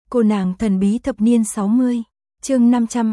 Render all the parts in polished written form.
Cô nàng thần bí thập niên 60, chương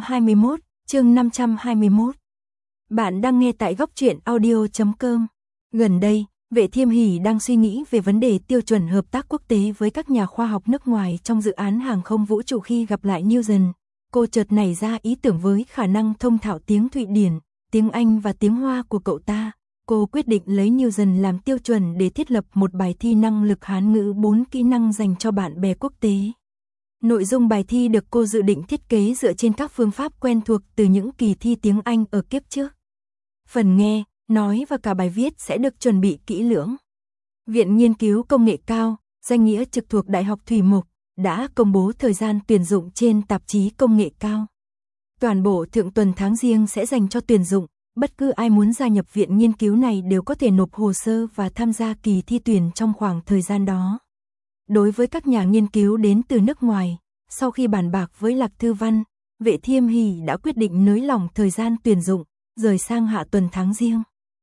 521. Bạn đang nghe tại góc truyện audio.com. Gần đây, Vệ Thiêm Hỷ đang suy nghĩ về vấn đề tiêu chuẩn hợp tác quốc tế với các nhà khoa học nước ngoài trong dự án hàng không vũ trụ. Khi gặp lại Newton, cô chợt nảy ra ý tưởng với khả năng thông thạo tiếng Thụy Điển, tiếng Anh và tiếng Hoa của cậu ta. Cô quyết định lấy Newton làm tiêu chuẩn để thiết lập một bài thi năng lực Hán ngữ 4 kỹ năng dành cho bạn bè quốc tế. Nội dung bài thi được cô dự định thiết kế dựa trên các phương pháp quen thuộc từ những kỳ thi tiếng Anh ở kiếp trước. Phần nghe, nói và cả bài viết sẽ được chuẩn bị kỹ lưỡng. Viện Nghiên cứu Công nghệ cao, danh nghĩa trực thuộc Đại học Thủy Mục, đã công bố thời gian tuyển dụng trên tạp chí Công nghệ cao. Toàn bộ thượng tuần tháng Giêng sẽ dành cho tuyển dụng, bất cứ ai muốn gia nhập viện nghiên cứu này đều có thể nộp hồ sơ và tham gia kỳ thi tuyển trong khoảng thời gian đó. Đối với các nhà nghiên cứu đến từ nước ngoài, sau khi bàn bạc với Lạc Thư Văn, Vệ Thiêm Hỷ đã quyết định nới lỏng thời gian tuyển dụng, rời sang hạ tuần tháng Giêng.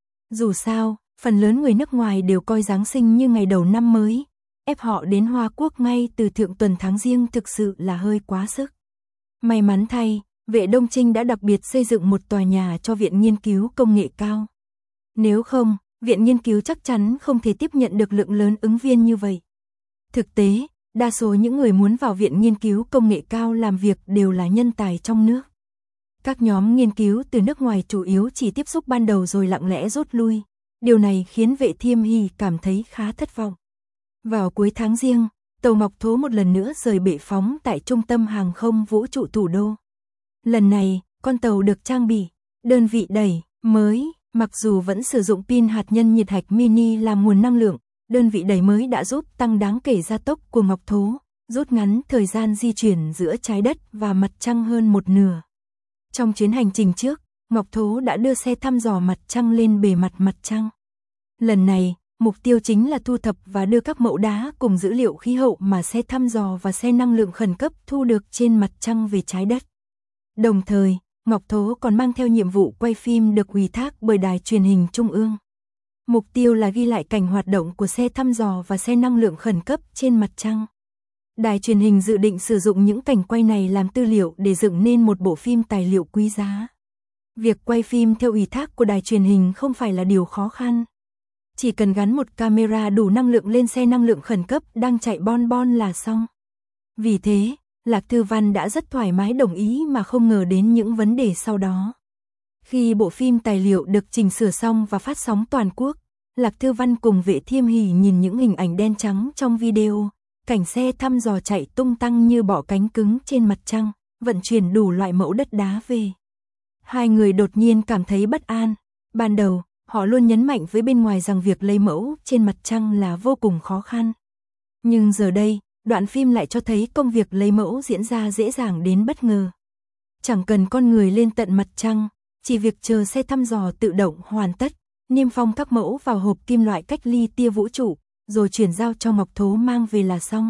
Dù sao, phần lớn người nước ngoài đều coi Giáng sinh như ngày đầu năm mới, ép họ đến Hoa Quốc ngay từ thượng tuần tháng Giêng thực sự là hơi quá sức. May mắn thay, Vệ Đông Trinh đã đặc biệt xây dựng một tòa nhà cho Viện Nghiên cứu Công nghệ cao. Nếu không, Viện Nghiên cứu chắc chắn không thể tiếp nhận được lượng lớn ứng viên như vậy. Thực tế, đa số những người muốn vào Viện Nghiên cứu Công nghệ cao làm việc đều là nhân tài trong nước. Các nhóm nghiên cứu từ nước ngoài chủ yếu chỉ tiếp xúc ban đầu rồi lặng lẽ rút lui. Điều này khiến Vệ Thiêm Hỷ cảm thấy khá thất vọng. Vào cuối tháng Giêng, tàu Ngọc Thố một lần nữa rời bệ phóng tại trung tâm hàng không vũ trụ thủ đô. Lần này, con tàu được trang bị đơn vị đẩy mới, mặc dù vẫn sử dụng pin hạt nhân nhiệt hạch mini làm nguồn năng lượng, đơn vị đẩy mới đã giúp tăng đáng kể gia tốc của Ngọc Thố, rút ngắn thời gian di chuyển giữa trái đất và mặt trăng hơn một nửa. Trong chuyến hành trình trước, Ngọc Thố đã đưa xe thăm dò mặt trăng lên bề mặt mặt trăng. Lần này, mục tiêu chính là thu thập và đưa các mẫu đá cùng dữ liệu khí hậu mà xe thăm dò và xe năng lượng khẩn cấp thu được trên mặt trăng về trái đất. Đồng thời, Ngọc Thố còn mang theo nhiệm vụ quay phim được ủy thác bởi Đài Truyền hình Trung ương. Mục tiêu là ghi lại cảnh hoạt động của xe thăm dò và xe năng lượng khẩn cấp trên mặt trăng. Đài truyền hình dự định sử dụng những cảnh quay này làm tư liệu để dựng nên một bộ phim tài liệu quý giá. Việc quay phim theo ủy thác của đài truyền hình không phải là điều khó khăn. Chỉ cần gắn một camera đủ năng lượng lên xe năng lượng khẩn cấp đang chạy bon bon là xong. Vì thế, Lạc Thư Văn đã rất thoải mái đồng ý mà không ngờ đến những vấn đề sau đó. Khi bộ phim tài liệu được chỉnh sửa xong và phát sóng toàn quốc, Lạc Thư Văn cùng Vệ Thiêm Hỷ nhìn những hình ảnh đen trắng trong video, cảnh xe thăm dò chạy tung tăng như bọ cánh cứng trên mặt trăng, vận chuyển đủ loại mẫu đất đá về. Hai người đột nhiên cảm thấy bất an. Ban đầu, họ luôn nhấn mạnh với bên ngoài rằng việc lấy mẫu trên mặt trăng là vô cùng khó khăn. Nhưng giờ đây, đoạn phim lại cho thấy công việc lấy mẫu diễn ra dễ dàng đến bất ngờ. Chẳng cần con người lên tận mặt trăng, chỉ việc chờ xe thăm dò tự động hoàn tất, niêm phong các mẫu vào hộp kim loại cách ly tia vũ trụ, rồi chuyển giao cho Ngọc Thố mang về là xong.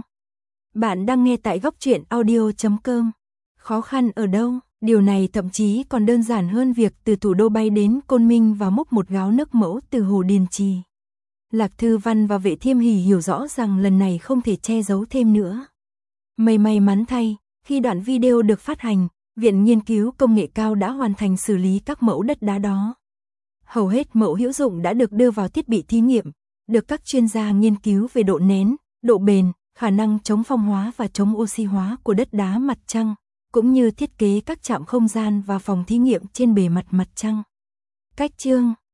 Bạn đang nghe tại góc truyện audio.com. Khó khăn ở đâu? Điều này thậm chí còn đơn giản hơn việc từ thủ đô bay đến Côn Minh và múc một gáo nước mẫu từ hồ Điền Trì. Lạc Thư Văn và Vệ Thiêm Hỷ hiểu rõ rằng lần này không thể che giấu thêm nữa. May mắn thay, khi đoạn video được phát hành, Viện Nghiên cứu Công nghệ cao đã hoàn thành xử lý các mẫu đất đá đó. Hầu hết mẫu hữu dụng đã được đưa vào thiết bị thí nghiệm, được các chuyên gia nghiên cứu về độ nén, độ bền, khả năng chống phong hóa và chống oxy hóa của đất đá mặt trăng, cũng như thiết kế các trạm không gian và phòng thí nghiệm trên bề mặt mặt trăng. Cách chương